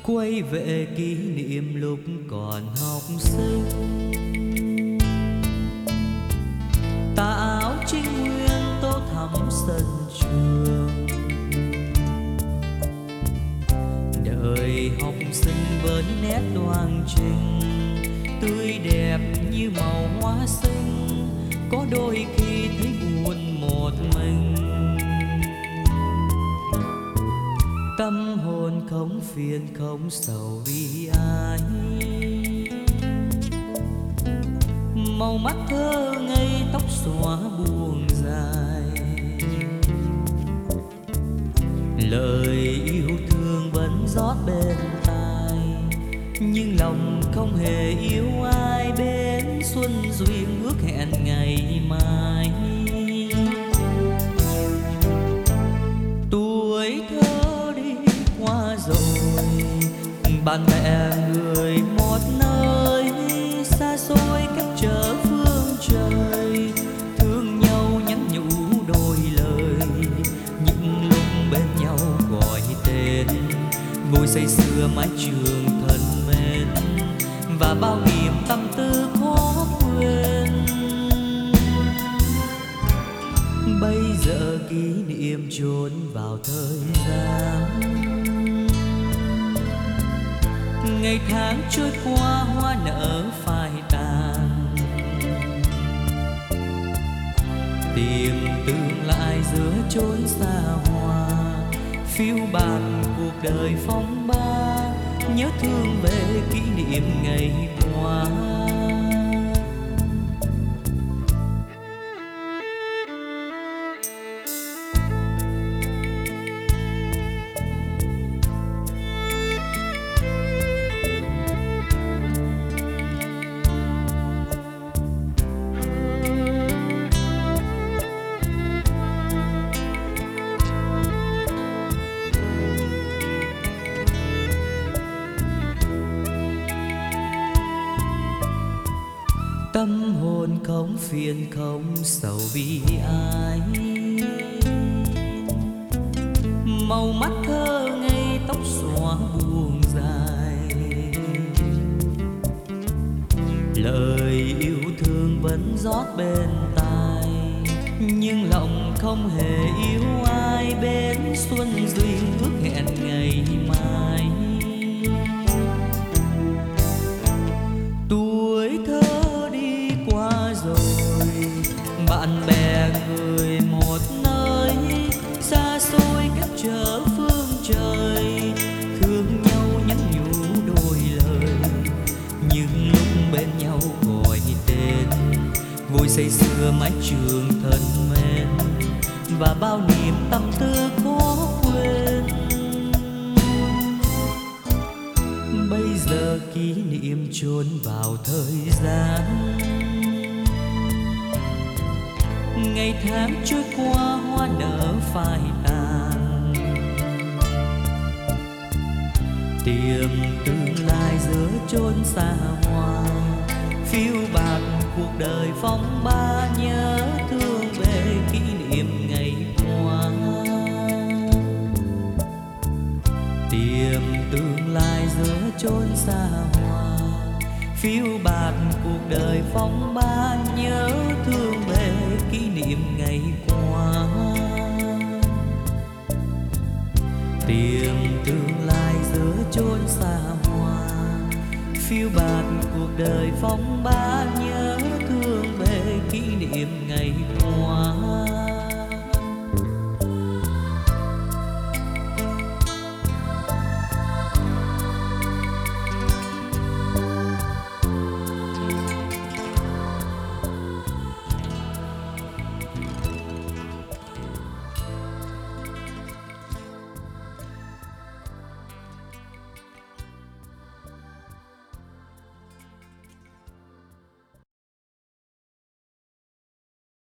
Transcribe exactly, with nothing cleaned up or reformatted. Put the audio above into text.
quay về kỷ niệm lúc còn học sinh. Tà áo trinh nguyên tô thắm sân trường, đời học sinh với nét đoan trình tươi đẹp như màu hoa xinh. Có đôi khi thấy buồn một mình, tâm hồn không phiền không sầu vì ai. Màu mắt thơ ngây tóc xóa buông dài, lời yêu thương vẫn rót bên tai, nhưng lòng không hề yêu ai. Bên xuân duyên ước hẹn ngày mai, tuổi thơ đi qua rồi, bạn bè người một nơi xa xôi cách trở phương trời. Thương nhau nhắn nhủ đôi lời, những lúc bên nhau gọi tên, ngồi say sưa mái trường thân mến, và bao niềm tâm tư khó quên. Bây giờ kỷ niệm chôn vào thời gian, ngày tháng trôi qua hoa nở phai tàn, tìm tương lai giữa chốn xa hoa. Phiêu bạt cuộc đời phong ba, nhớ thương về kỷ niệm ngày qua. Tâm hồn không phiền không sầu vì ai, màu mắt thơ ngây tóc xóa buông dài, lời yêu thương vẫn rót bên tai, nhưng lòng không hề yêu ai. Bên xuân duyên ước hẹn ngày mai, tuổi thơ rồi, bạn bè người một nơi xa xôi cách trở phương trời. Thương nhau nhắn nhủ đôi lời, những lúc bên nhau gọi tên, ngồi say sưa mái trường thân mến, và bao niềm tâm tư khó quên. Bây giờ kỷ niệm chôn vào thời gian, ngày tháng trôi qua hoa nở phai tàn, tìm tương lai giữa chốn xa hoa. Phiêu bạt cuộc đời phong ba, nhớ thương về kỷ niệm ngày qua. Tìm tương lai giữa chốn xa hoa, phiêu bạt cuộc đời phong ba, nhớ thương về kỷ niệm ngày qua. Tìm tương lai giữa chốn xa hoa, phiêu bạt cuộc đời phong ba, nhớ thương về kỷ niệm ngày qua.